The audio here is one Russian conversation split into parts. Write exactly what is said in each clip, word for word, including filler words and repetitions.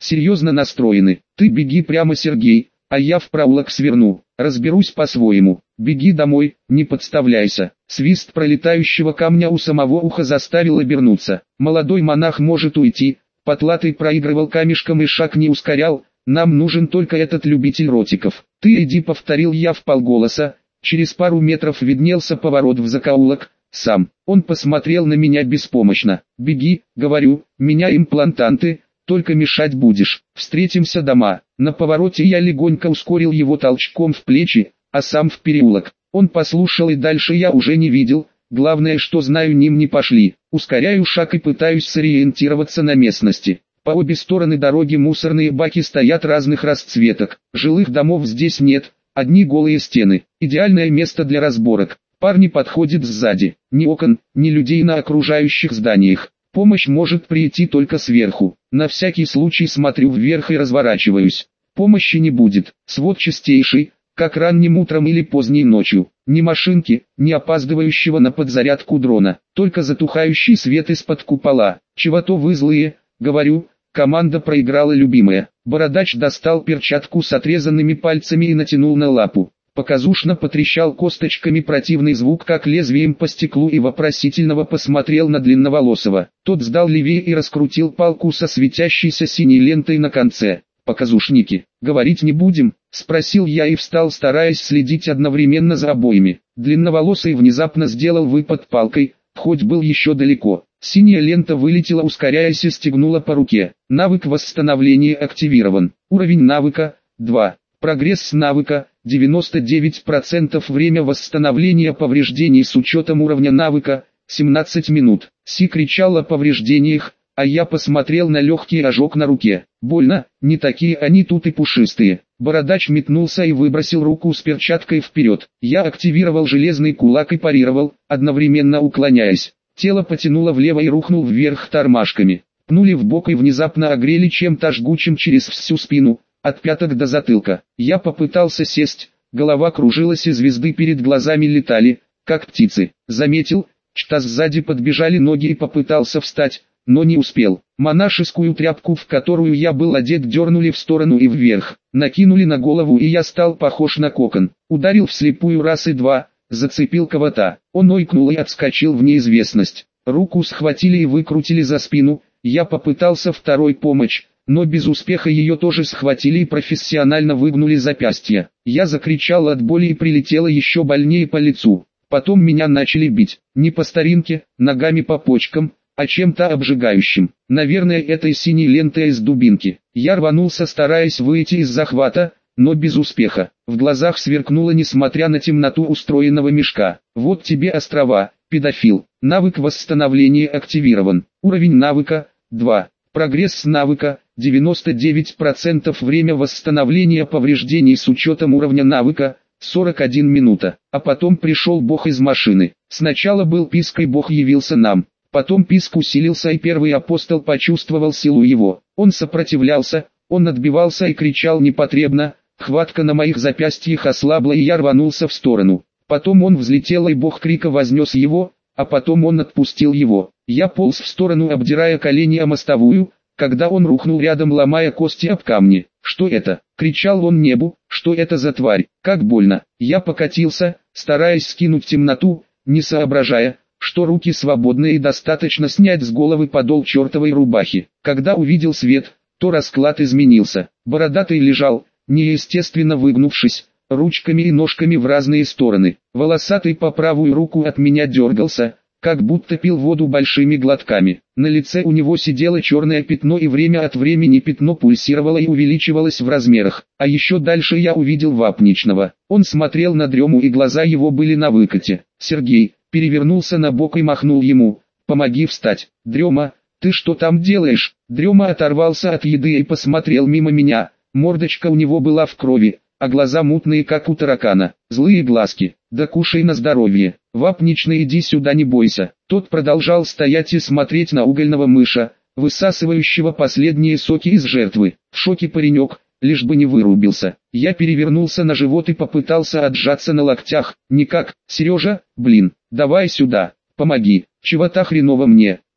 серьезно настроены. Ты беги прямо, Сергей, а я в проулок сверну, разберусь по-своему. Беги домой, не подставляйся. Свист пролетающего камня у самого уха заставил обернуться. Молодой монах может уйти. Потлатый проигрывал камешком и шаг не ускорял. Нам нужен только этот любитель ротиков. Ты иди, повторил я вполголоса. Через пару метров виднелся поворот в закоулок. Сам. Он посмотрел на меня беспомощно. Беги, говорю, меня имплантанты, только мешать будешь. Встретимся дома. На повороте я легонько ускорил его толчком в плечи, а сам в переулок. Он послушал, и дальше я уже не видел. Главное, что знаю, ним не пошли. Ускоряю шаг и пытаюсь сориентироваться на местности. По обе стороны дороги мусорные баки стоят разных расцветок. Жилых домов здесь нет, одни голые стены. Идеальное место для разборок. Парни подходят сзади. Ни окон, ни людей на окружающих зданиях. Помощь может прийти только сверху. На всякий случай смотрю вверх и разворачиваюсь. Помощи не будет. Свод чистейший, как ранним утром или поздней ночью. Ни машинки, ни опаздывающего на подзарядку дрона. Только затухающий свет из-под купола. Чего-то вы злые, говорю. Команда проиграла, любимая. Бородач достал перчатку с отрезанными пальцами и натянул на лапу. Показушно потрещал косточками противный звук, как лезвием по стеклу, и вопросительного посмотрел на длинноволосого. Тот сдал левее и раскрутил палку со светящейся синей лентой на конце. «Показушники, говорить не будем?» — спросил я и встал, стараясь следить одновременно за обоими. Длинноволосый внезапно сделал выпад палкой, хоть был еще далеко. Синяя лента вылетела, ускоряясь, и стегнула по руке. Навык восстановления активирован. Уровень навыка — два. Прогресс навыка — девяносто девять процентов. Время восстановления повреждений с учетом уровня навыка — семнадцать минут. Си кричал о повреждениях, а я посмотрел на легкий ожог на руке. Больно, не такие они тут и пушистые. Бородач метнулся и выбросил руку с перчаткой вперед. Я активировал железный кулак и парировал, одновременно уклоняясь. Тело потянуло влево и рухнул вверх тормашками. Пнули в бок и внезапно огрели чем-то жгучим через всю спину, от пяток до затылка. Я попытался сесть, голова кружилась и звезды перед глазами летали, как птицы. Заметил, что сзади подбежали ноги, и попытался встать, но не успел. Монашескую тряпку, в которую я был одет, дернули в сторону и вверх. Накинули на голову, и я стал похож на кокон. Ударил вслепую раз и два. Зацепил кого-то. Он ойкнул и отскочил в неизвестность. Руку схватили и выкрутили за спину. Я попытался второй помочь, но без успеха. Ее тоже схватили и профессионально выгнули запястье. Я закричал от боли и прилетело еще больнее по лицу. Потом меня начали бить. Не по старинке, ногами по почкам, а чем-то обжигающим. Наверное, этой синей лентой из дубинки. Я рванулся, стараясь выйти из захвата, но без успеха. В глазах сверкнуло, несмотря на темноту устроенного мешка. Вот тебе острова, педофил. Навык восстановления активирован. Уровень навыка — два. Прогресс навыка — девяносто девять процентов. Время восстановления повреждений с учетом уровня навыка — сорок одна минута. А потом пришел бог из машины. Сначала был писк, и бог явился нам. Потом писк усилился, и первый апостол почувствовал силу его. Он сопротивлялся, он отбивался и кричал непотребно. Хватка на моих запястьях ослабла, и я рванулся в сторону. Потом он взлетел, и бог крика вознес его, а потом он отпустил его. Я полз в сторону, обдирая колени о мостовую, когда он рухнул рядом, ломая кости об камни. «Что это?» — кричал он небу. «Что это за тварь? Как больно!» Я покатился, стараясь скинуть темноту, не соображая, что руки свободны и достаточно снять с головы подол чертовой рубахи. Когда увидел свет, то расклад изменился. Бородатый лежал, неестественно выгнувшись, ручками и ножками в разные стороны. Волосатый по правую руку от меня дергался, как будто пил воду большими глотками. На лице у него сидело черное пятно, и время от времени пятно пульсировало и увеличивалось в размерах. А еще дальше я увидел вапничного. Он смотрел на Дрему, и глаза его были на выкате. Сергей перевернулся на бок и махнул ему: «Помоги встать». «Дрема, ты что там делаешь?» Дрема оторвался от еды и посмотрел мимо меня. Мордочка у него была в крови, а глаза мутные, как у таракана. Злые глазки. «Да кушай на здоровье. Вапничный, иди сюда, не бойся». Тот продолжал стоять и смотреть на угольного мыша, высасывающего последние соки из жертвы. В шоке паренек, лишь бы не вырубился. Я перевернулся на живот и попытался отжаться на локтях. «Никак, Сережа, блин, давай сюда, помоги». «Чего-то хреново мне»,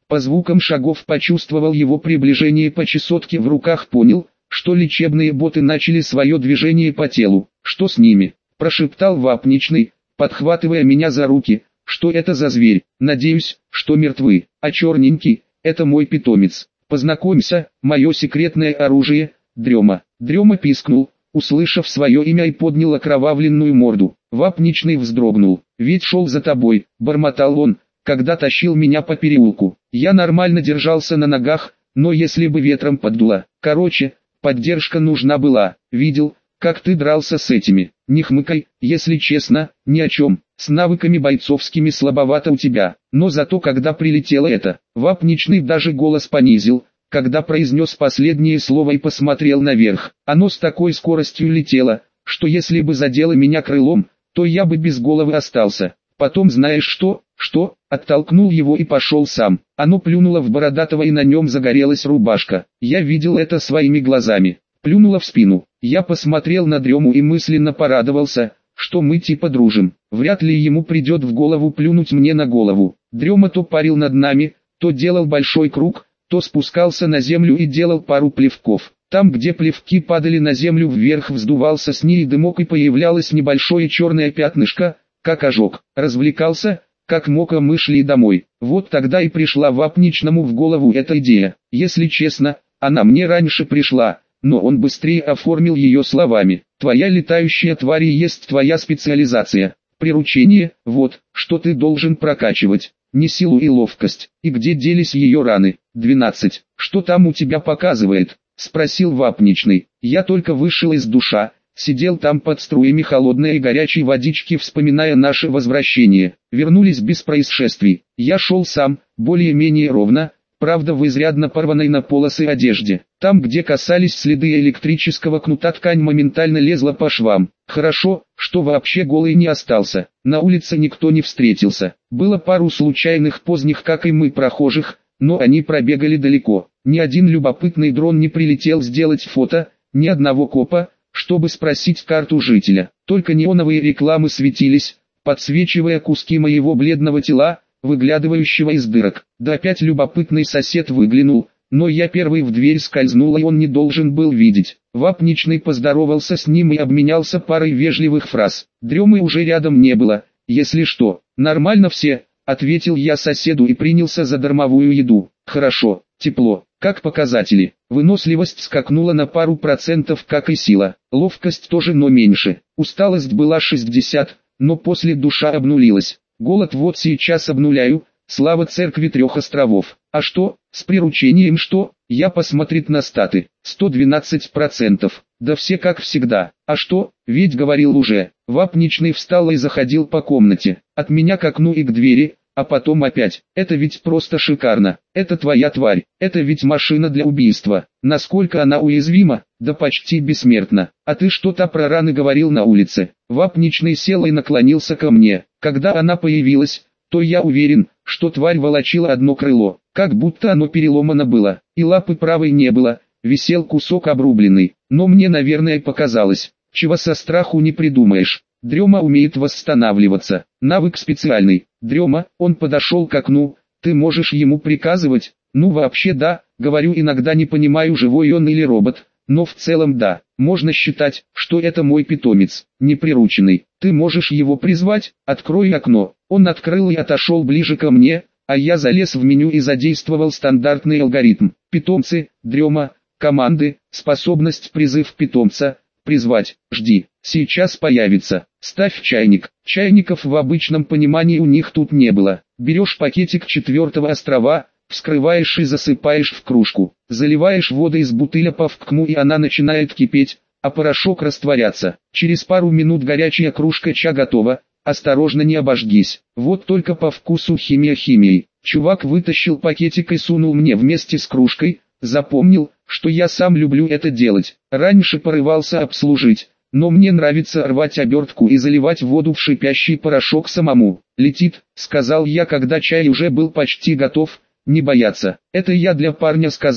По звукам шагов почувствовал его приближение, по чесотке в руках понял, что лечебные боты начали свое движение по телу. «Что с ними?» – прошептал Вапничный, подхватывая меня за руки. «Что это за зверь? Надеюсь, что мертвы. А черненький – это мой питомец. Познакомься, мое секретное оружие, Дрема». Дрема пискнул, услышав свое имя, и поднял окровавленную морду. Вапничный вздрогнул. «Ведь шел за тобой», – бормотал он, когда тащил меня по переулку. Я нормально держался на ногах, но если бы ветром поддуло. Короче, поддержка нужна была. Видел, как ты дрался с этими. Не хмыкай, если честно, ни о чем. С навыками бойцовскими слабовато у тебя. Но зато когда прилетело это, Вапничный даже голос понизил, когда произнес последнее слово и посмотрел наверх. Оно с такой скоростью летело, что если бы задело меня крылом, то я бы без головы остался. Потом знаешь что, что, оттолкнул его и пошел сам. Оно плюнуло в Бородатого, и на нем загорелась рубашка. Я видел это своими глазами. Плюнуло в спину. Я посмотрел на Дрему и мысленно порадовался, что мы типа дружим. Вряд ли ему придет в голову плюнуть мне на голову. Дрема то парил над нами, то делал большой круг, то спускался на землю и делал пару плевков. Там, где плевки падали на землю, вверх вздувался с ней дымок и появлялось небольшое черное пятнышко, как ожог. Развлекался, как мог, а мы шли домой. Вот тогда и пришла Вапничному в голову эта идея. Если честно, она мне раньше пришла, но он быстрее оформил ее словами. «Твоя летающая тварь и есть твоя специализация. Приручение, вот, что ты должен прокачивать. Не силу и ловкость. И где делись ее раны?» «двенадцать. Что там у тебя показывает?» — спросил Вапничный. «Я только вышел из душа, сидел там под струями холодной и горячей водички, вспоминая наше возвращение. Вернулись без происшествий. Я шел сам, более-менее ровно, правда в изрядно порванной на полосы одежде. Там, где касались следы электрического кнута, ткань моментально лезла по швам. Хорошо, что вообще голый не остался. На улице никто не встретился. Было пару случайных поздних, как и мы, прохожих, но они пробегали далеко. Ни один любопытный дрон не прилетел сделать фото, ни одного копа, чтобы спросить карту жителя. Только неоновые рекламы светились, подсвечивая куски моего бледного тела, выглядывающего из дырок. Да опять любопытный сосед выглянул, но я первый в дверь скользнул, и он не должен был видеть. Вапничный поздоровался с ним и обменялся парой вежливых фраз. Дремы уже рядом не было. «Если что, нормально все», — ответил я соседу и принялся за дармовую еду. «Хорошо, тепло. Как показатели?» Выносливость скакнула на пару процентов, как и сила. Ловкость тоже, но меньше. Усталость была шестьдесят, но после душа обнулилась. Голод вот сейчас обнуляю, слава церкви трех островов. А что, с приручением что? Я посмотрит на статы. сто двенадцать процентов. Да все как всегда. А что, ведь говорил уже. Вапничный встал и заходил по комнате. От меня к окну и к двери, а потом опять. Это ведь просто шикарно. Это твоя тварь. Это ведь машина для убийства. Насколько она уязвима? Да почти бессмертна. А ты что-то про раны говорил на улице. Вапничный сел и наклонился ко мне. Когда она появилась, то я уверен, что тварь волочила одно крыло, как будто оно переломано было, и лапы правой не было, висел кусок обрубленный. Но мне, наверное, показалось, чего со страху не придумаешь. Дрема умеет восстанавливаться, навык специальный. Дрема, он подошел к окну, ты можешь ему приказывать? Ну вообще да, говорю, иногда не понимаю, живой он или робот, но в целом да, можно считать, что это мой питомец, неприрученный. Ты можешь его призвать? Открой окно. Он открыл и отошел ближе ко мне, а я залез в меню и задействовал стандартный алгоритм. Питомцы, Дрема, команды, способность призыв питомца, призвать, жди, сейчас появится. Ставь чайник. Чайников в обычном понимании у них тут не было. Берешь пакетик четвертого острова, вскрываешь и засыпаешь в кружку. Заливаешь водой из бутыля по вкму, и она начинает кипеть, а порошок растворяться. Через пару минут горячая кружка чая готова. Осторожно, не обожгись. Вот только по вкусу химия химией. Чувак вытащил пакетик и сунул мне вместе с кружкой. Запомнил, что я сам люблю это делать. Раньше порывался обслужить, но мне нравится рвать обертку и заливать воду в шипящий порошок самому. «Летит», — сказал я, когда чай уже был почти готов. «Не бояться». «Это я для парня сказал»,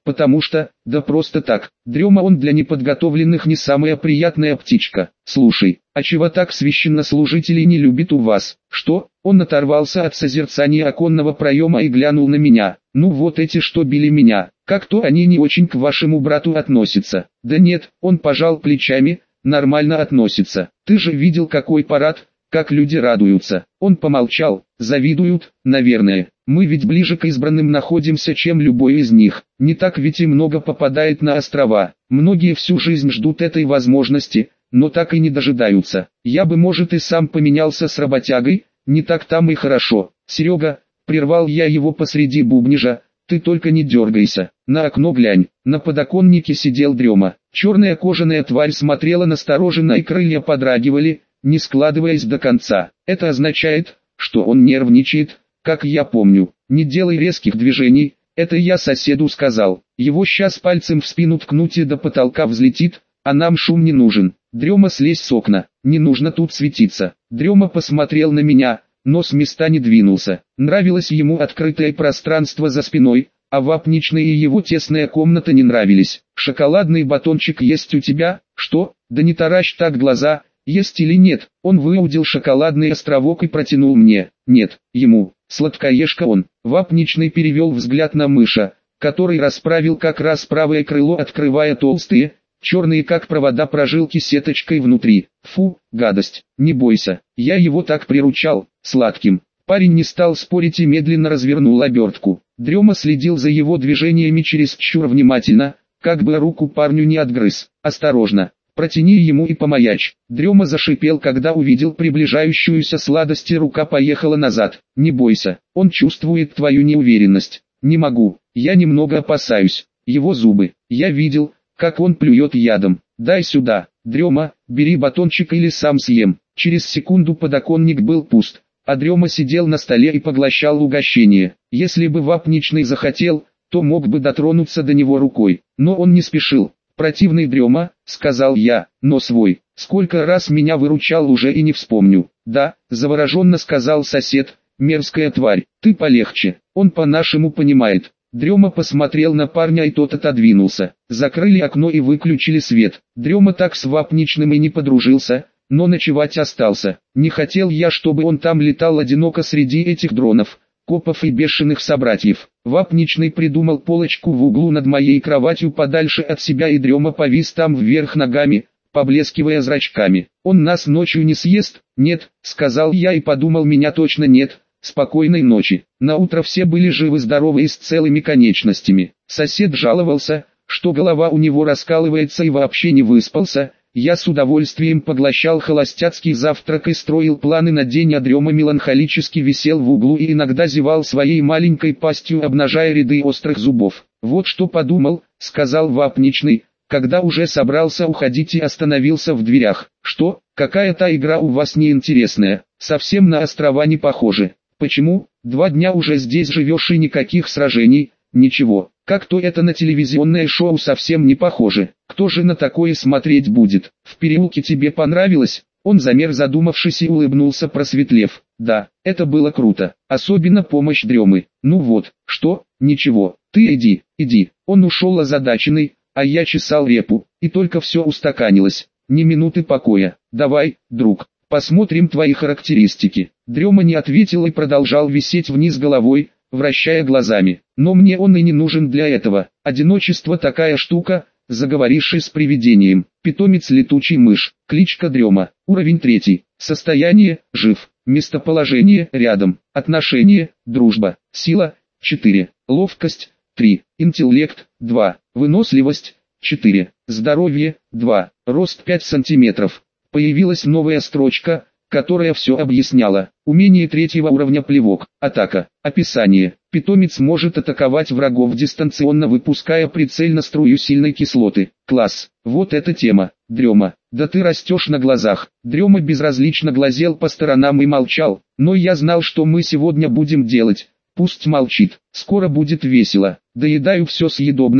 Потому что, да просто так, дрема он для неподготовленных не самая приятная птичка. Слушай, а чего так священнослужителей не любит у вас? Что? Он оторвался от созерцания оконного проема и глянул на меня. Ну вот эти, что били меня, как-то они не очень к вашему брату относятся. Да нет, он пожал плечами, нормально относится. Ты же видел, какой парад, как люди радуются. Он помолчал. Завидуют, наверное. Мы ведь ближе к избранным находимся, чем любой из них. Не так ведь и много попадает на острова. Многие всю жизнь ждут этой возможности, но так и не дожидаются. Я бы, может, и сам поменялся с работягой, не так там и хорошо. Серега, прервал я его посреди бубнижа, ты только не дергайся. На окно глянь. На подоконнике сидел дрема. Черная кожаная тварь смотрела настороженно и крылья подрагивали, не складываясь до конца. Это означает, что он нервничает, как я помню. Не делай резких движений, это я соседу сказал. Его щас пальцем в спину ткнуть и до потолка взлетит, а нам шум не нужен. Дрема, слезь с окна, не нужно тут светиться. Дрема посмотрел на меня, но с места не двинулся. Нравилось ему открытое пространство за спиной, а вапничная и его тесная комната не нравились. Шоколадный батончик есть у тебя? Что? Да не таращь так глаза. Есть или нет? Он выудил шоколадный островок и протянул мне. Нет, ему. Сладкоежка он. Вапничный перевел взгляд на мыша, который расправил как раз правое крыло, открывая толстые, черные как провода прожилки сеточкой внутри. Фу, гадость. Не бойся, я его так приручал, сладким. Парень не стал спорить и медленно развернул обертку. Дрема следил за его движениями чересчур внимательно, как бы руку парню не отгрыз. Осторожно. Протяни ему и помаячь. Дрема зашипел, когда увидел приближающуюся сладость, и рука поехала назад. Не бойся, он чувствует твою неуверенность. Не могу, я немного опасаюсь. Его зубы, я видел, как он плюет ядом. Дай сюда, Дрема, бери батончик или сам съем. Через секунду подоконник был пуст, а Дрема сидел на столе и поглощал угощение. Если бы вапничный захотел, то мог бы дотронуться до него рукой, но он не спешил. «Противный Дрема», — сказал я, — «но свой. Сколько раз меня выручал, уже и не вспомню». «Да», — завороженно сказал сосед, — «мерзкая тварь, ты полегче, он по-нашему понимает». Дрема посмотрел на парня, и тот отодвинулся. Закрыли окно и выключили свет. Дрема так с вапничным и не подружился, но ночевать остался. Не хотел я, чтобы он там летал одиноко среди этих дронов, копов и бешеных собратьев. Вапничный придумал полочку в углу над моей кроватью подальше от себя, и Дрема повис там вверх ногами, поблескивая зрачками. «Он нас ночью не съест?» «Нет», — сказал я и подумал, меня точно нет. Спокойной ночи. Наутро все были живы-здоровы и с целыми конечностями. Сосед жаловался, что голова у него раскалывается и вообще не выспался. Я с удовольствием поглощал холостяцкий завтрак и строил планы на день, а Дрема меланхолически висел в углу и иногда зевал своей маленькой пастью, обнажая ряды острых зубов. «Вот что подумал», — сказал вапничный, когда уже собрался уходить и остановился в дверях. «Что, какая-то игра у вас неинтересная, совсем на острова не похоже. Почему? Два дня уже здесь живешь и никаких сражений, ничего. Как-то это на телевизионное шоу совсем не похоже. Кто же на такое смотреть будет? В переулке тебе понравилось?» Он замер, задумавшись, и улыбнулся, просветлев. «Да, это было круто. Особенно помощь Дремы. Ну вот, что? Ничего. Ты иди, иди». Он ушел озадаченный, а я чесал репу, и только все устаканилось. Ни минуты покоя. «Давай, друг, посмотрим твои характеристики». Дрема не ответил и продолжал висеть вниз головой, вращая глазами. «Но мне он и не нужен для этого. Одиночество такая штука», — заговоривший с привидением. Питомец летучий мышь. Кличка Дрема. Уровень третий. Состояние — жив. Местоположение — рядом. Отношения — дружба. Сила — четыре. Ловкость — три. Интеллект — два. Выносливость — четыре. Здоровье — два. Рост пять сантиметров. Появилась новая строчка, которая все объясняла. Умение третьего уровня — плевок. Атака. Описание. Питомец может атаковать врагов дистанционно, выпуская прицельно струю сильной кислоты. Класс. Вот эта тема. Дрема. Да ты растешь на глазах. Дрема безразлично глазел по сторонам и молчал. Но я знал, что мы сегодня будем делать. Пусть молчит. Скоро будет весело. Доедаю все съедобное,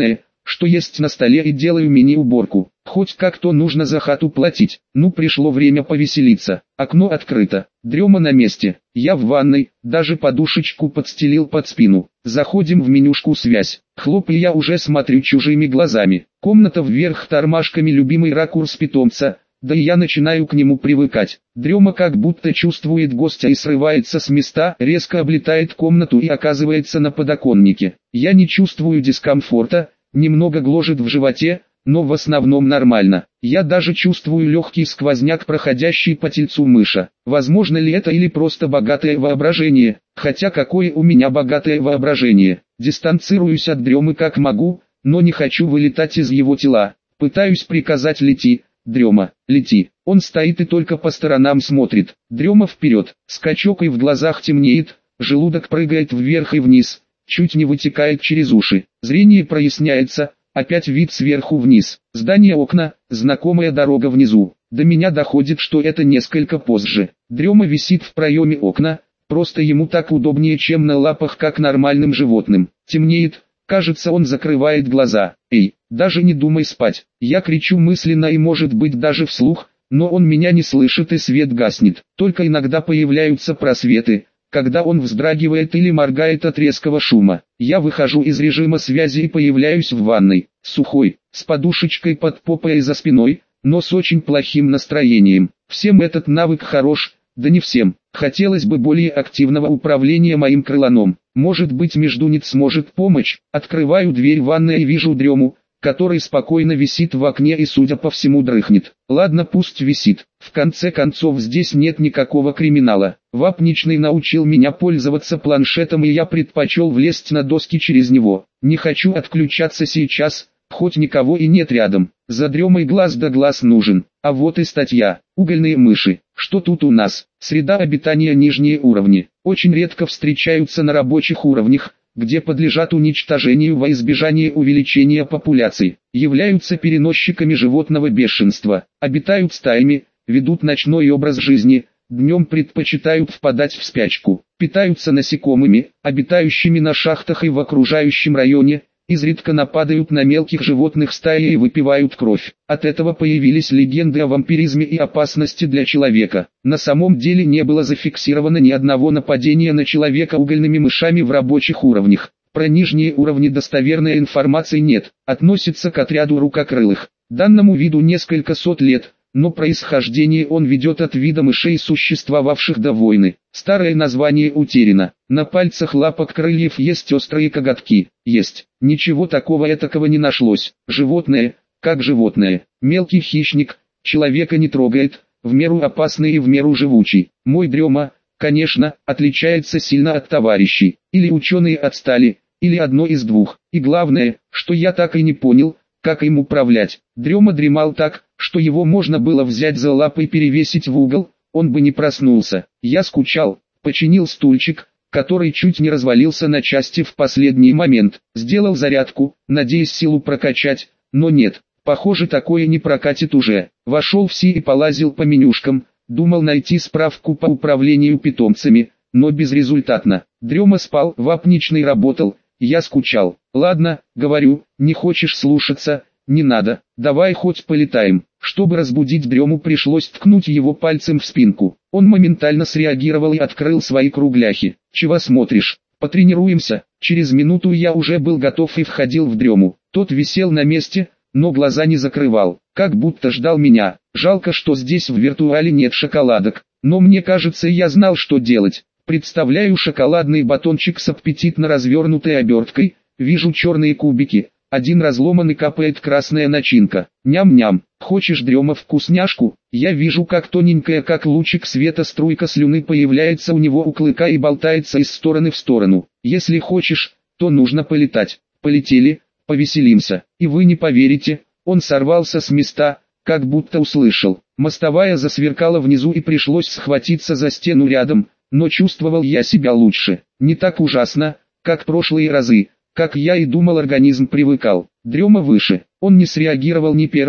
что есть на столе и делаю мини-уборку. Хоть как-то нужно за хату платить. Ну, пришло время повеселиться. Окно открыто. Дрема на месте. Я в ванной, даже подушечку подстелил под спину. Заходим в менюшку «Связь». Хлоп, и я уже смотрю чужими глазами. Комната вверх тормашками, любимый ракурс питомца. Да и я начинаю к нему привыкать. Дрема как будто чувствует гостя и срывается с места, резко облетает комнату и оказывается на подоконнике. Я не чувствую дискомфорта, немного гложет в животе, но в основном нормально. Я даже чувствую легкий сквозняк, проходящий по тельцу мыша. Возможно ли это или просто богатое воображение? Хотя какое у меня богатое воображение. Дистанцируюсь от Дремы как могу, но не хочу вылетать из его тела. Пытаюсь приказать: лети, Дрема, лети. Он стоит и только по сторонам смотрит. Дрема вперед, скачок, и в глазах темнеет, желудок прыгает вверх и вниз, чуть не вытекает через уши. Зрение проясняется, опять вид сверху вниз. Здание, окна, знакомая дорога внизу. До меня доходит, что это несколько позже. Дрема висит в проеме окна, просто ему так удобнее, чем на лапах, как нормальным животным. Темнеет. Кажется, он закрывает глаза. «Эй, даже не думай спать!» Я кричу мысленно и, может быть, даже вслух, но он меня не слышит и свет гаснет. Только иногда появляются просветы, когда он вздрагивает или моргает от резкого шума. Я выхожу из режима связи и появляюсь в ванной, сухой, с подушечкой под попой и за спиной, но с очень плохим настроением. Всем этот навык хорош, да не всем. Хотелось бы более активного управления моим крыланом. Может быть, междунец сможет помочь. Открываю дверь ванной и вижу Дрему, который спокойно висит в окне и, судя по всему, дрыхнет. Ладно, пусть висит. В конце концов, здесь нет никакого криминала. Вапничный научил меня пользоваться планшетом, и я предпочел влезть на доски через него. Не хочу отключаться сейчас, хоть никого и нет рядом. За Дремой глаз да глаз нужен. А вот и статья. Угольные мыши. Что тут у нас? Среда обитания: нижние уровни. Очень редко встречаются на рабочих уровнях, где подлежат уничтожению во избежание увеличения популяций. Являются переносчиками животного бешенства. Обитают стаями, ведут ночной образ жизни, днем предпочитают впадать в спячку. Питаются насекомыми, обитающими на шахтах и в окружающем районе. Изредка нападают на мелких животных стаи и выпивают кровь. От этого появились легенды о вампиризме и опасности для человека. На самом деле не было зафиксировано ни одного нападения на человека угольными мышами в рабочих уровнях. Про нижние уровни достоверной информации нет. Относится к отряду рукокрылых. Данному виду несколько сот лет, но происхождение он ведет от вида мышей, существовавших до войны. Старое название утеряно. На пальцах лапок крыльев есть острые коготки. Есть. Ничего такого этакого не нашлось. Животное, как животное. Мелкий хищник, человека не трогает, в меру опасный и в меру живучий. Мой Дрема, конечно, отличается сильно от товарищей. Или ученые отстали, или одно из двух. И главное, что я так и не понял, как им управлять. Дрема дремал так, что его можно было взять за лапы и перевесить в угол, он бы не проснулся. Я скучал, починил стульчик, который чуть не развалился на части в последний момент. Сделал зарядку, надеясь силу прокачать, но нет, похоже, такое не прокатит уже. Вошел в Си и полазил по менюшкам, думал найти справку по управлению питомцами, но безрезультатно. Дрема спал, вапничный работал, я скучал. Ладно, говорю, не хочешь слушаться, не надо, давай хоть полетаем. Чтобы разбудить Дрему, пришлось ткнуть его пальцем в спинку. Он моментально среагировал и открыл свои кругляхи. Чего смотришь? Потренируемся. Через минуту я уже был готов и входил в Дрему. Тот висел на месте, но глаза не закрывал, как будто ждал меня. Жалко, что здесь в виртуале нет шоколадок, но мне кажется, я знал, что делать. Представляю шоколадный батончик с аппетитно развернутой оберткой, вижу черные кубики. Один разломан и капает красная начинка. Ням-ням. Хочешь, Дрема, вкусняшку? Я вижу, как тоненькая, как лучик света, струйка слюны появляется у него у клыка и болтается из стороны в сторону. Если хочешь, то нужно полетать. Полетели, повеселимся. И вы не поверите, он сорвался с места, как будто услышал. Мостовая засверкала внизу и пришлось схватиться за стену рядом, но чувствовал я себя лучше. Не так ужасно, как прошлые разы. Как я и думал, организм привыкал. Дрема выше. Он не среагировал ни первый,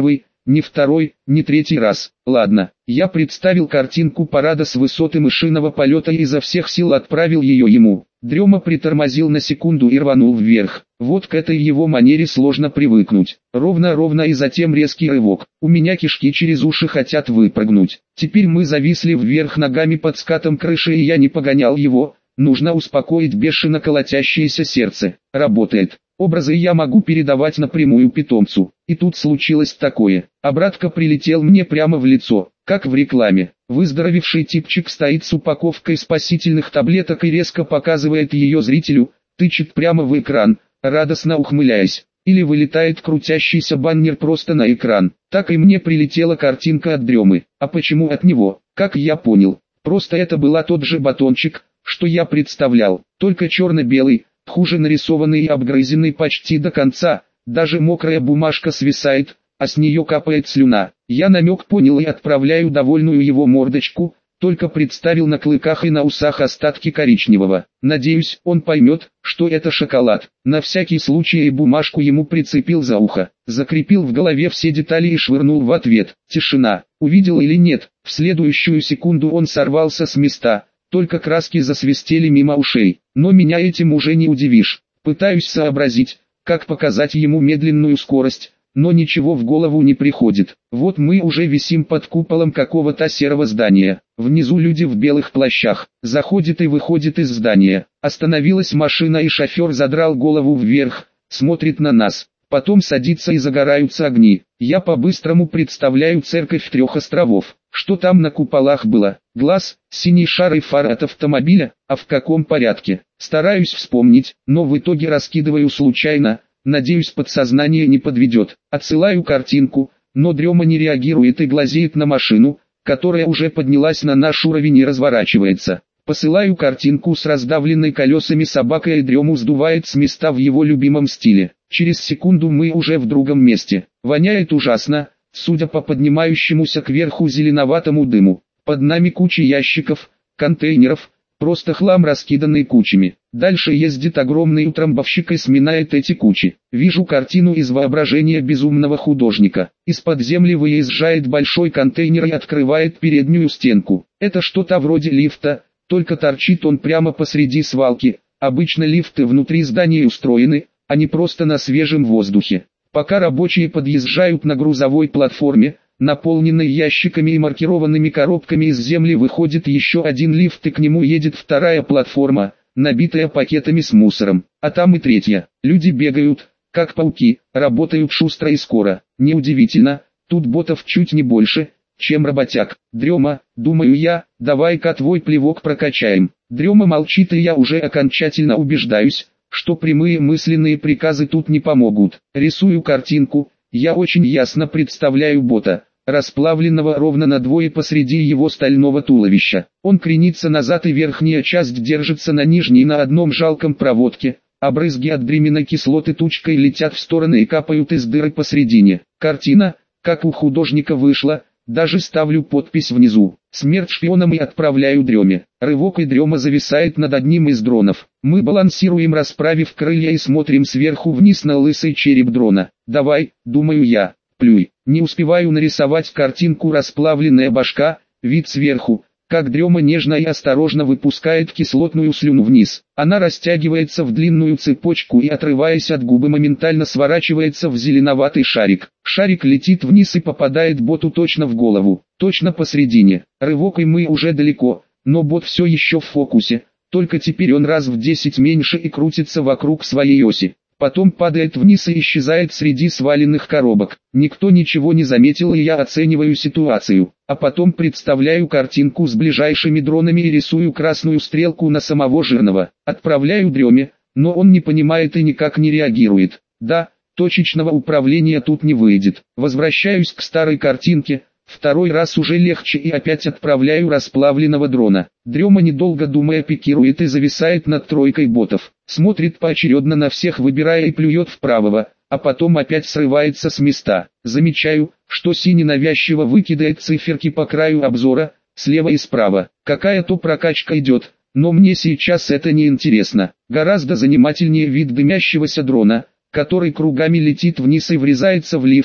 не второй, не третий раз. Ладно, я представил картинку парада с высоты мышиного полета и изо всех сил отправил ее ему. Дрема притормозил на секунду и рванул вверх. Вот к этой его манере сложно привыкнуть. Ровно-ровно и затем резкий рывок. У меня кишки через уши хотят выпрыгнуть. Теперь мы зависли вверх ногами под скатом крыши, и я не погонял его. Нужно успокоить бешено колотящееся сердце. Работает. Образы я могу передавать напрямую питомцу. И тут случилось такое. Обратка прилетел мне прямо в лицо, как в рекламе. Выздоровевший типчик стоит с упаковкой спасительных таблеток и резко показывает ее зрителю, тычет прямо в экран, радостно ухмыляясь. Или вылетает крутящийся баннер просто на экран. Так и мне прилетела картинка от Дремы. А почему от него? Как я понял. Просто это была тот же батончик, что я представлял, только черно-белый, хуже нарисованный и обгрызенный почти до конца. Даже мокрая бумажка свисает, а с нее капает слюна. Я намек понял и отправляю довольную его мордочку, только представил на клыках и на усах остатки коричневого. Надеюсь, он поймет, что это шоколад. На всякий случай и бумажку ему прицепил за ухо, закрепил в голове все детали и швырнул в ответ. Тишина. Увидел или нет, в следующую секунду он сорвался с места, только краски засвистели мимо ушей. Но меня этим уже не удивишь. Пытаюсь сообразить, как показать ему медленную скорость, но ничего в голову не приходит. Вот мы уже висим под куполом какого-то серого здания. Внизу люди в белых плащах. Заходит и выходит из здания. Остановилась машина, и шофер задрал голову вверх, смотрит на нас. Потом садится и загораются огни. Я по-быстрому представляю церковь трех островов. Что там на куполах было? Глаз, синий шар и фары от автомобиля, а в каком порядке? Стараюсь вспомнить, но в итоге раскидываю случайно. Надеюсь, подсознание не подведет. Отсылаю картинку, но Дрема не реагирует и глазеет на машину, которая уже поднялась на наш уровень и разворачивается. Посылаю картинку с раздавленной колесами собакой, и Дрему сдувает с места в его любимом стиле. Через секунду мы уже в другом месте. Воняет ужасно, судя по поднимающемуся кверху зеленоватому дыму. Под нами куча ящиков, контейнеров, просто хлам, раскиданный кучами. Дальше ездит огромный утрамбовщик и сминает эти кучи. Вижу картину из воображения безумного художника. Из-под земли выезжает большой контейнер и открывает переднюю стенку. Это что-то вроде лифта, только торчит он прямо посреди свалки. Обычно лифты внутри здания устроены, а не просто на свежем воздухе. Пока рабочие подъезжают на грузовой платформе, наполненной ящиками и маркированными коробками, из земли выходит еще один лифт, и к нему едет вторая платформа, набитая пакетами с мусором. А там и третья. Люди бегают, как пауки, работают шустро и скоро. Неудивительно, тут ботов чуть не больше, чем работяг. Дрема, думаю я, давай-ка твой плевок прокачаем. Дрема молчит, и я уже окончательно убеждаюсь, что прямые мысленные приказы тут не помогут. Рисую картинку, я очень ясно представляю бота, расплавленного ровно надвое посреди его стального туловища. Он кренится назад, и верхняя часть держится на нижней на одном жалком проводке, а брызги от дреминой кислоты тучкой летят в стороны и капают из дыры посредине. Картина, как у художника, вышла, даже ставлю подпись внизу. Смерть шпионам и отправляю Дреме. Рывок, и Дрема зависает над одним из дронов. Мы балансируем, расправив крылья, и смотрим сверху вниз на лысый череп дрона. Давай, думаю я, плюй. Не успеваю нарисовать картинку: расплавленная башка, вид сверху, как Дрема нежно и осторожно выпускает кислотную слюну вниз. Она растягивается в длинную цепочку и, отрываясь от губы, моментально сворачивается в зеленоватый шарик. Шарик летит вниз и попадает боту точно в голову, точно посредине. Рывок, и мы уже далеко, но бот все еще в фокусе, только теперь он раз в десять меньше и крутится вокруг своей оси. Потом падает вниз и исчезает среди сваленных коробок. Никто ничего не заметил, и я оцениваю ситуацию. А потом представляю картинку с ближайшими дронами и рисую красную стрелку на самого жирного. Отправляю Дреме, но он не понимает и никак не реагирует. Да, точечного управления тут не выйдет. Возвращаюсь к старой картинке. Второй раз уже легче, и опять отправляю расплавленного дрона. Дрема, недолго думая, пикирует и зависает над тройкой ботов. Смотрит поочередно на всех, выбирая, и плюет в правого, а потом опять срывается с места. Замечаю, что синий навязчиво выкидывает циферки по краю обзора, слева и справа. Какая-то прокачка идет, но мне сейчас это не интересно. Гораздо занимательнее вид дымящегося дрона, который кругами летит вниз и врезается в лифт,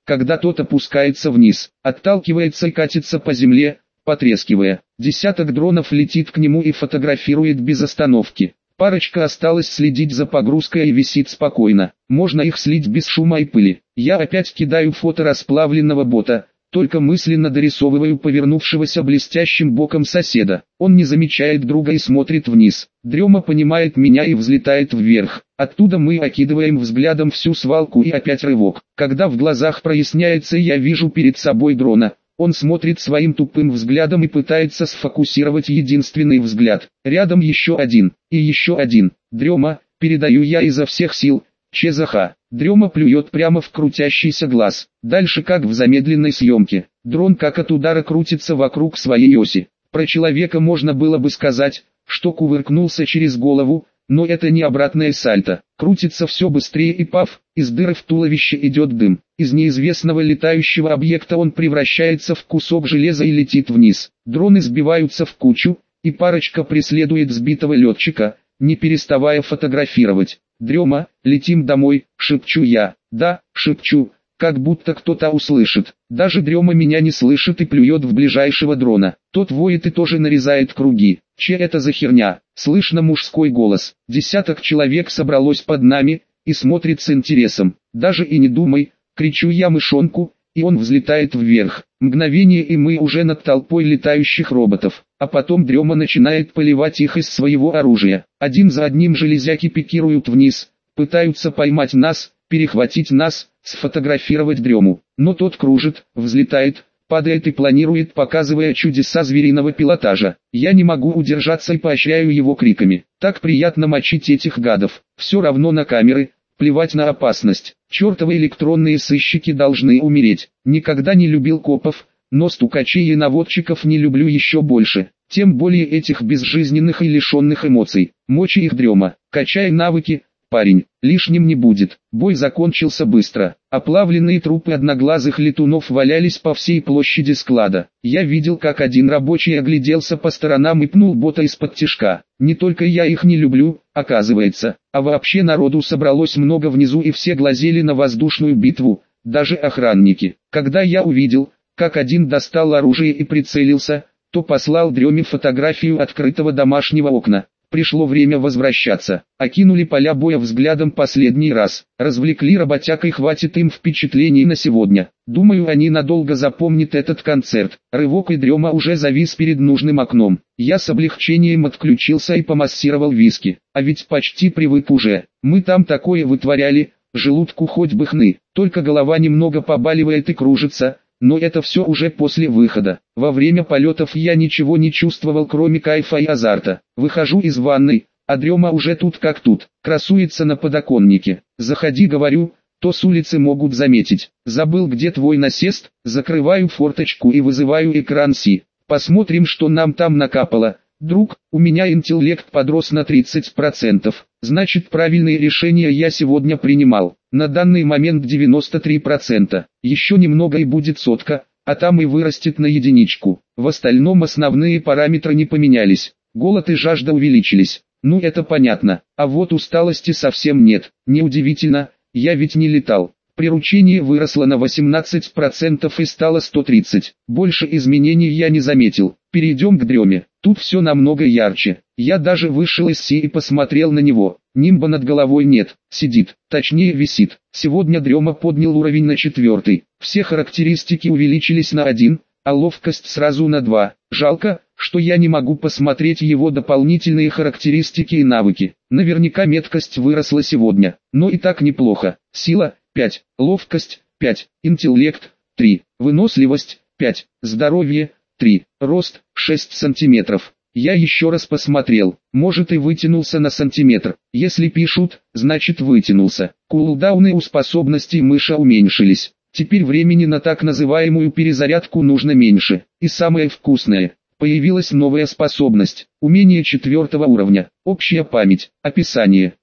когда тот опускается вниз, отталкивается и катится по земле, потрескивая. Десяток дронов летит к нему и фотографирует без остановки. Парочка осталась следить за погрузкой и висит спокойно. Можно их слить без шума и пыли. Я опять кидаю фото расплавленного бота, только мысленно дорисовываю повернувшегося блестящим боком соседа. Он не замечает друга и смотрит вниз. Дрема понимает меня и взлетает вверх. Оттуда мы окидываем взглядом всю свалку и опять рывок. Когда в глазах проясняется, я вижу перед собой дрона. Он смотрит своим тупым взглядом и пытается сфокусировать единственный взгляд. Рядом еще один, и еще один. Дрема, передаю я изо всех сил. ЧЗХ. Дрема плюет прямо в крутящийся глаз. Дальше как в замедленной съемке. Дрон как от удара крутится вокруг своей оси. Про человека можно было бы сказать, что кувыркнулся через голову, но это не обратное сальто. Крутится все быстрее и паф, из дыры в туловище идет дым. Из неизвестного летающего объекта он превращается в кусок железа и летит вниз. Дроны сбиваются в кучу, и парочка преследует сбитого летчика, не переставая фотографировать. «Дрема, летим домой», — шепчу я. «Да», — шепчу, как будто кто-то услышит. Даже Дрема меня не слышит и плюет в ближайшего дрона. Тот воет и тоже нарезает круги. Че это за херня? Слышно мужской голос. Десяток человек собралось под нами и смотрит с интересом. «Даже и не думай», — кричу я мышонку, и он взлетает вверх. Мгновение, и мы уже над толпой летающих роботов. А потом Дрема начинает поливать их из своего оружия. Один за одним железяки пикируют вниз, пытаются поймать нас, перехватить нас, сфотографировать Дрему. Но тот кружит, взлетает, падает и планирует, показывая чудеса звериного пилотажа. Я не могу удержаться и поощряю его криками. Так приятно мочить этих гадов. Все равно на камеры, плевать на опасность. Чертовы электронные сыщики должны умереть. Никогда не любил копов, но стукачей и наводчиков не люблю еще больше. Тем более этих безжизненных и лишенных эмоций. Мочи их, Дрема. Качай навыки, парень. Лишним не будет. Бой закончился быстро. Оплавленные трупы одноглазых летунов валялись по всей площади склада. Я видел, как один рабочий огляделся по сторонам и пнул бота из-под тишка. Не только я их не люблю, оказывается, а вообще народу собралось много внизу и все глазели на воздушную битву, даже охранники. Когда я увидел, как один достал оружие и прицелился, то послал Дреме фотографию открытого домашнего окна. Пришло время возвращаться. Окинули поля боя взглядом последний раз. Развлекли работяг и хватит им впечатлений на сегодня. Думаю, они надолго запомнят этот концерт. Рывок и Дрема уже завис перед нужным окном. Я с облегчением отключился и помассировал виски. А ведь почти привык уже. Мы там такое вытворяли, желудку хоть бы хны. Только голова немного побаливает и кружится. Но это все уже после выхода. Во время полетов я ничего не чувствовал, кроме кайфа и азарта. Выхожу из ванной, а Дрема уже тут как тут, красуется на подоконнике. Заходи, говорю, то с улицы могут заметить. Забыл, где твой насест, закрываю форточку и вызываю экран Си. Посмотрим, что нам там накапало. Друг, у меня интеллект подрос на тридцать процентов. Значит, правильные решения я сегодня принимал. На данный момент девяносто три процента. Еще немного и будет сотка, а там и вырастет на единичку. В остальном основные параметры не поменялись. Голод и жажда увеличились. Ну это понятно. А вот усталости совсем нет. Неудивительно, я ведь не летал. Приручение выросло на восемнадцать процентов и стало сто тридцать. Больше изменений я не заметил. Перейдем к Дреме. Тут все намного ярче. Я даже вышел из Си и посмотрел на него. Нимба над головой нет, сидит, точнее висит. Сегодня Дрема поднял уровень на четвертый. Все характеристики увеличились на один, а ловкость сразу на два. Жалко, что я не могу посмотреть его дополнительные характеристики и навыки. Наверняка меткость выросла сегодня, но и так неплохо. Сила – пять, ловкость – пять, интеллект – три, выносливость – пять, здоровье – три, рост – шесть сантиметров. Я еще раз посмотрел, может и вытянулся на сантиметр. Если пишут, значит вытянулся. Кулдауны у способностей мыша уменьшились. Теперь времени на так называемую перезарядку нужно меньше. И самое вкусное. Появилась новая способность. Умение четвертого уровня. Общая память. Описание.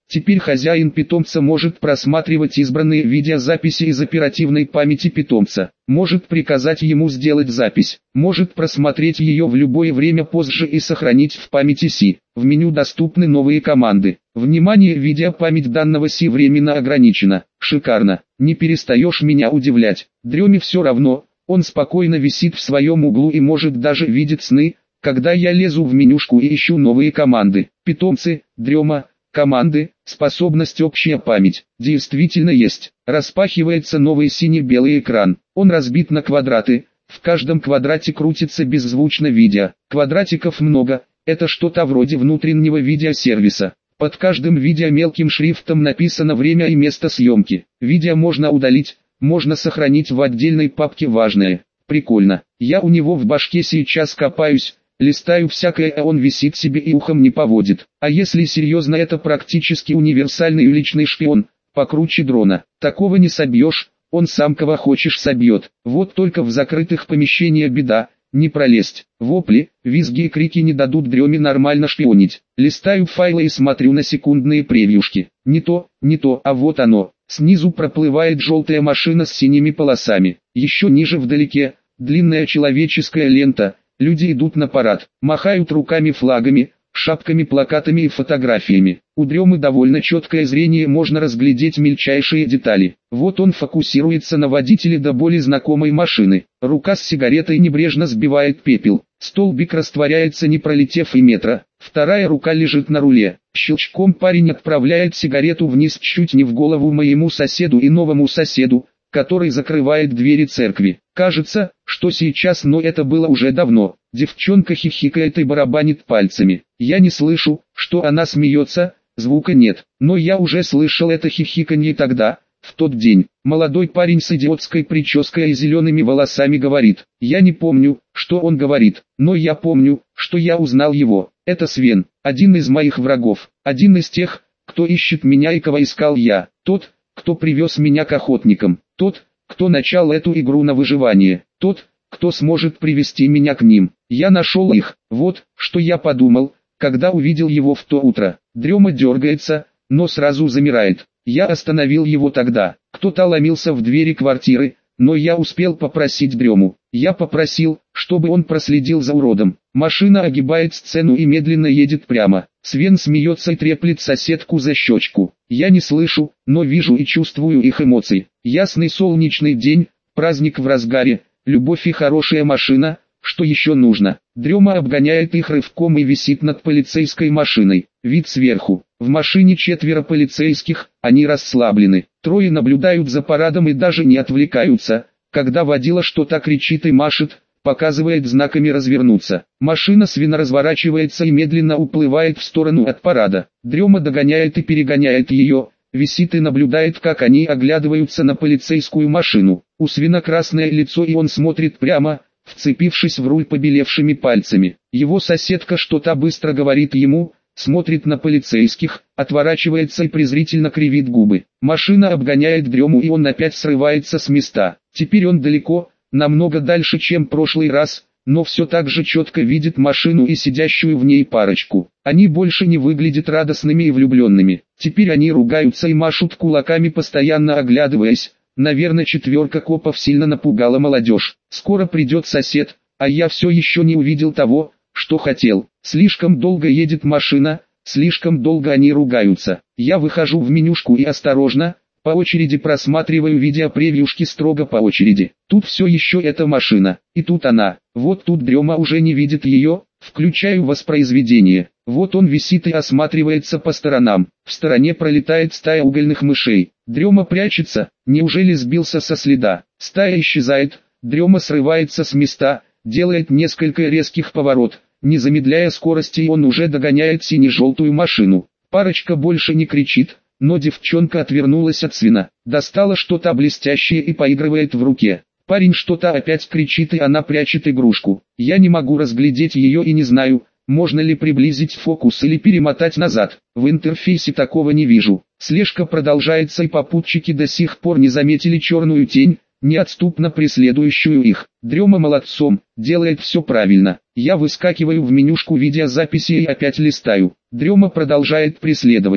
Теперь хозяин питомца может просматривать избранные видеозаписи из оперативной памяти питомца, может приказать ему сделать запись, может просмотреть ее в любое время позже и сохранить в памяти Си. В меню доступны новые команды. Внимание, видеопамять данного Си временно ограничена. Шикарно, не перестаешь меня удивлять. Дреме все равно, он спокойно висит в своем углу и может даже видеть сны, когда я лезу в менюшку и ищу новые команды. Питомцы, Дрема, команды, способность общая память. Действительно есть. Распахивается новый синий-белый экран. Он разбит на квадраты. В каждом квадрате крутится беззвучно видео. Квадратиков много. Это что-то вроде внутреннего видеосервиса. Под каждым видео мелким шрифтом написано время и место съемки. Видео можно удалить, можно сохранить в отдельной папке «Важное». Прикольно. Я у него в башке сейчас копаюсь. Листаю всякое, а он висит себе и ухом не поводит. А если серьезно, это практически универсальный личный шпион, покруче дрона. Такого не собьешь, он сам кого хочешь собьет. Вот только в закрытых помещениях беда, не пролезть. Вопли, визги и крики не дадут Дреме нормально шпионить. Листаю файлы и смотрю на секундные превьюшки. Не то, не то, а вот оно. Снизу проплывает желтая машина с синими полосами. Еще ниже вдалеке, длинная человеческая лента. Люди идут на парад, махают руками, флагами, шапками, плакатами и фотографиями. У Дремы довольно четкое зрение, можно разглядеть мельчайшие детали. Вот он фокусируется на водителе до боли знакомой машины. Рука с сигаретой небрежно сбивает пепел. Столбик растворяется, не пролетев и метра. Вторая рука лежит на руле. Щелчком парень отправляет сигарету вниз чуть не в голову моему соседу и новому соседу, который закрывает двери церкви. Кажется, что сейчас, но это было уже давно. Девчонка хихикает и барабанит пальцами. Я не слышу, что она смеется, звука нет. Но я уже слышал это хихиканье тогда, в тот день. Молодой парень с идиотской прической и зелеными волосами говорит. Я не помню, что он говорит, но я помню, что я узнал его. Это Свен, один из моих врагов, один из тех, кто ищет меня и кого искал я. Тот, кто привез меня к охотникам. Тот, кто начал эту игру на выживание. Тот, кто сможет привести меня к ним. Я нашел их. Вот, что я подумал, когда увидел его в то утро. Дрема дергается, но сразу замирает. Я остановил его тогда. Кто-то ломился в двери квартиры, но я успел попросить Дрему. Я попросил, чтобы он проследил за уродом. Машина огибает сцену и медленно едет прямо. Свен смеется и треплет соседку за щечку. Я не слышу, но вижу и чувствую их эмоции. Ясный солнечный день, праздник в разгаре, любовь и хорошая машина, что еще нужно? Дрема обгоняет их рывком и висит над полицейской машиной. Вид сверху. В машине четверо полицейских, они расслаблены. Трое наблюдают за парадом и даже не отвлекаются, когда водила что-то кричит и машет, показывает знаками развернуться. Машина Свена разворачивается и медленно уплывает в сторону от парада. Дрема догоняет и перегоняет ее, висит и наблюдает, как они оглядываются на полицейскую машину. У Свена красное лицо и он смотрит прямо, вцепившись в руль побелевшими пальцами. Его соседка что-то быстро говорит ему, смотрит на полицейских, отворачивается и презрительно кривит губы. Машина обгоняет Дрему и он опять срывается с места. Теперь он далеко, намного дальше, чем в прошлый раз, но все так же четко видит машину и сидящую в ней парочку. Они больше не выглядят радостными и влюбленными. Теперь они ругаются и машут кулаками, постоянно оглядываясь. Наверное, четверка копов сильно напугала молодежь. Скоро придет сосед, а я все еще не увидел того, что хотел. Слишком долго едет машина, слишком долго они ругаются. Я выхожу в менюшку и осторожно, по очереди просматриваю видеопревьюшки, строго по очереди. Тут все еще эта машина, и тут она. Вот тут Дрема уже не видит ее, включаю воспроизведение. Вот он висит и осматривается по сторонам. В стороне пролетает стая угольных мышей. Дрема прячется, неужели сбился со следа? Стая исчезает, Дрема срывается с места, делает несколько резких поворотов. Не замедляя скорости, он уже догоняет сине-желтую машину. Парочка больше не кричит, но девчонка отвернулась от Свена, достала что-то блестящее и поигрывает в руке. Парень что-то опять кричит и она прячет игрушку. Я не могу разглядеть ее и не знаю, можно ли приблизить фокус или перемотать назад. В интерфейсе такого не вижу. Слежка продолжается и попутчики до сих пор не заметили черную тень, неотступно преследующую их. Дрема молодцом, делает все правильно. Я выскакиваю в менюшку видеозаписи и опять листаю. Дрема продолжает преследование.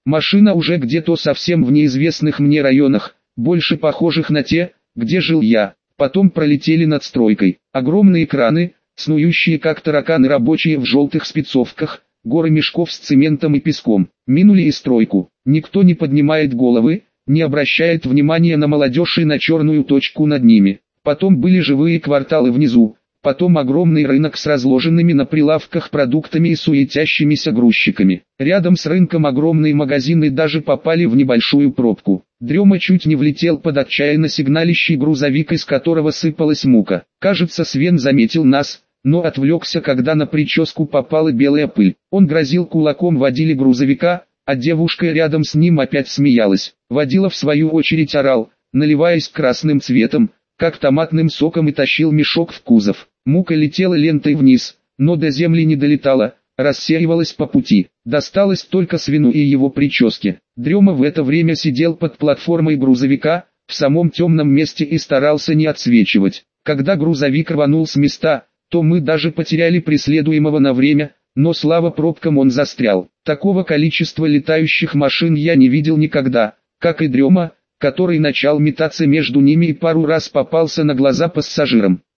Машина уже где-то совсем в неизвестных мне районах, больше похожих на те, где жил я. Потом пролетели над стройкой. Огромные краны, снующие как тараканы рабочие в желтых спецовках, горы мешков с цементом и песком. Минули и стройку. Никто не поднимает головы, не обращает внимания на молодежь и на черную точку над ними. Потом были живые кварталы внизу. Потом огромный рынок с разложенными на прилавках продуктами и суетящимися грузчиками. Рядом с рынком огромные магазины даже попали в небольшую пробку. Дрема чуть не влетел под отчаянно сигналищий грузовик, из которого сыпалась мука. Кажется, Свен заметил нас, но отвлекся, когда на прическу попала белая пыль. Он грозил кулаком водиле грузовика, а девушка рядом с ним опять смеялась. Водила в свою очередь орал, наливаясь красным цветом, как томатным соком, и тащил мешок в кузов. Мука летела лентой вниз, но до земли не долетала, рассеивалась по пути. Досталось только Свину и его прическе. Дрема в это время сидел под платформой грузовика, в самом темном месте, и старался не отсвечивать. Когда грузовик рванул с места, то мы даже потеряли преследуемого на время, но слава пробкам он застрял. Такого количества летающих машин я не видел никогда, как и Дрема, который начал метаться между ними и пару раз попался на глаза пассажирам.